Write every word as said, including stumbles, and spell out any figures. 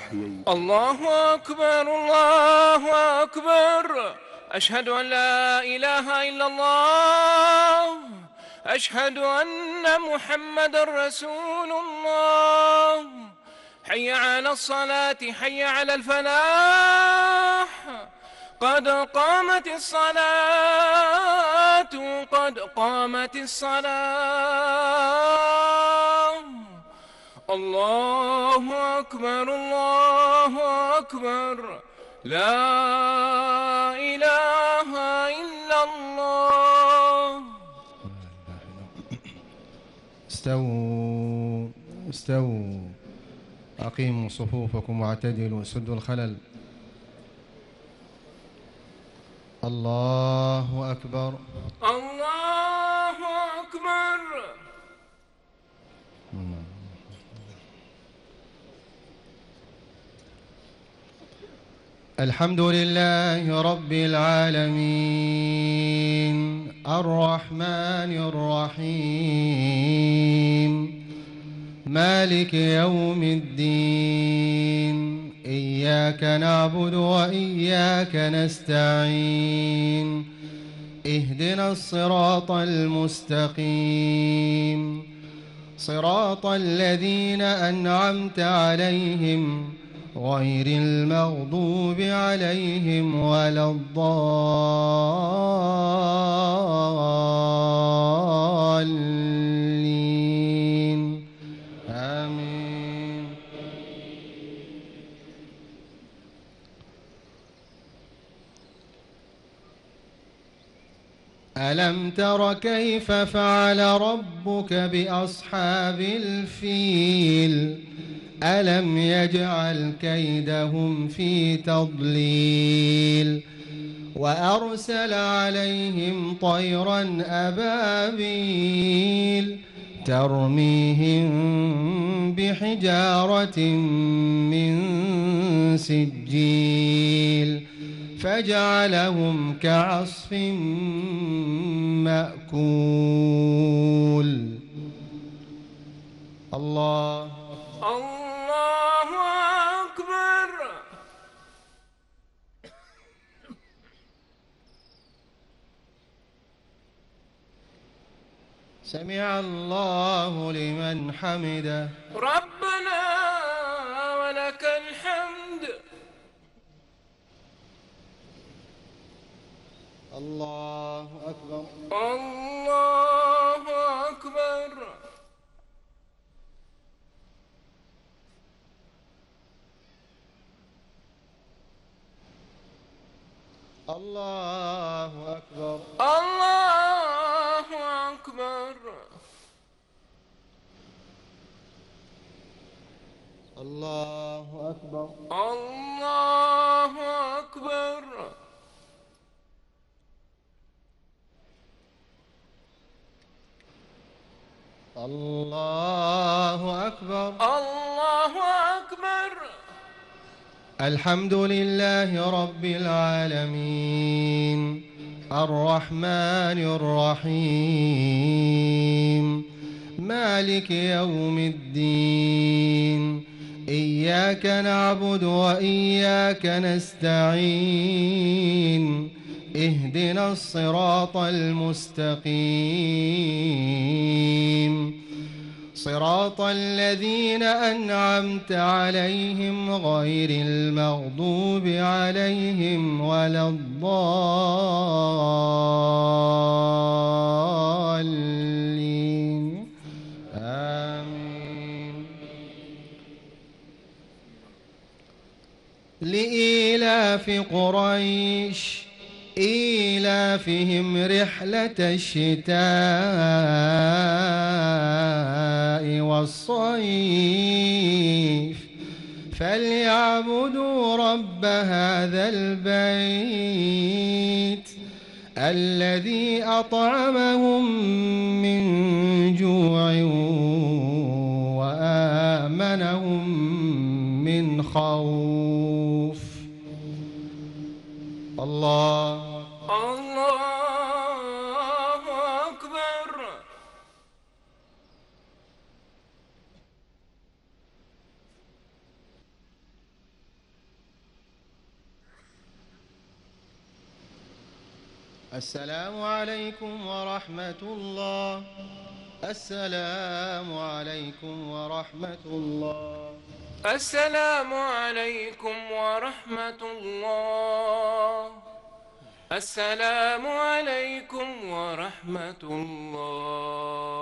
أحييت. الله أكبر الله أكبر. أشهد أن لا إله إلا الله. أشهد أن محمدًا رسول الله. حي على الصلاة حي على الفلاح. قد قامت الصلاة قد قامت الصلاة. الله أكبر الله أكبر. لا إله إلا الله. استووا استووا أقيموا صفوفكم واعتدلوا سدوا الخلل. الله أكبر الله أكبر. الحمد لله رب العالمين الرحمن الرحيم مالك يوم الدين إياك نعبد وإياك نستعين اهدنا الصراط المستقيم صراط الذين أنعمت عليهم غير المغضوب عليهم ولا الضالين آمين. ألم تر كيف فعل ربك بأصحاب الفيل ألم يجعل كيدهم في تضليل وأرسل عليهم طيرا أبابيل ترميهم بحجارة من سجيل فجعلهم كعصف مأكول. الله الله أكبر. سمع الله لمن حمده. ربنا ولك الحمد. الله أكبر الله أكبر. الله أكبر الله أكبر. الله أكبر الله أكبر. الله أكبر الله أكبر. الحمد لله رب العالمين الرحمن الرحيم مالك يوم الدين إياك نعبد وإياك نستعين اهدنا الصراط المستقيم صراط الذين أنعمت عليهم غير المغضوب عليهم ولا الضالين آمين. لإيلاف قريش إيلافهم رحلة الشتاء والصيف فليعبدوا رب هذا البيت الذي أطعمهم من جوع وآمنهم من خوف. الله الله أكبر. السلام عليكم ورحمة الله. السلام عليكم ورحمة الله. السلام عليكم ورحمة الله. السلام عليكم ورحمة الله.